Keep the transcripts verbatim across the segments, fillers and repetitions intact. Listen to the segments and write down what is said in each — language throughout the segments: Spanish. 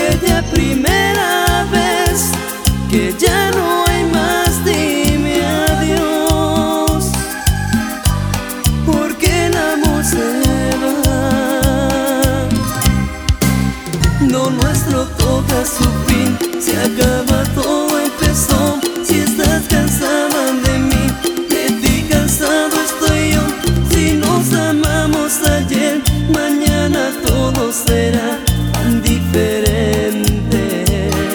aquella primera vez, que ya no hay más, dime adiós, porque el amor se va. Lo nuestro toca su fin, se acaba, todo empezó. Si estás cansada de mí, de ti cansado estoy yo. Si nos amamos ayer, mañana todo será tan diferente.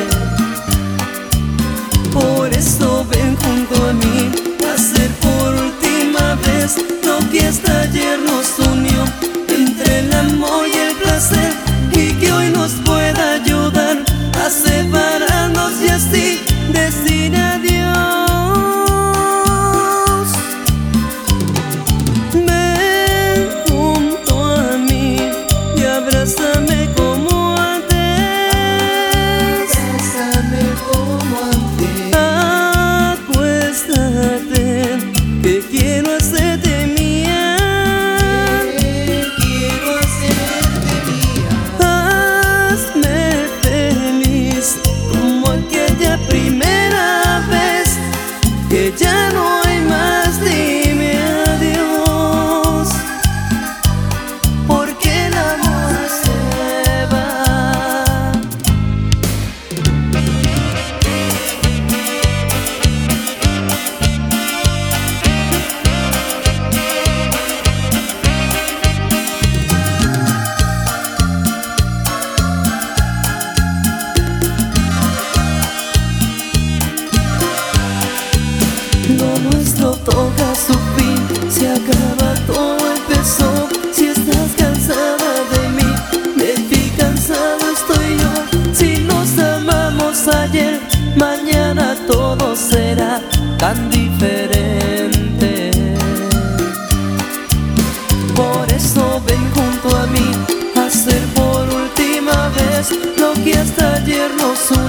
Por eso ven junto a mí a hacer por última vez lo que hasta ayer nos unió, entre el amor y el placer, y que hoy nos pueda ayudar a separarnos y así decir adiós. Ven junto a mí y abrázame como antes. Abrázame como antes. Acuéstate, que quiero hacerte mía. Que quiero hacerte mía. Hazme feliz como aquella primera vez, que ya no hay más, dime adiós, porque el amor se va. Lo nuestro toca su fin, se acaba, todo empezó. Si estás cansada de mí, de ti cansado estoy yo. Si nos amamos ayer, mañana todo será tan diferente. Por eso ven junto a mí a hacer por última vez lo que hasta ayer nos unió.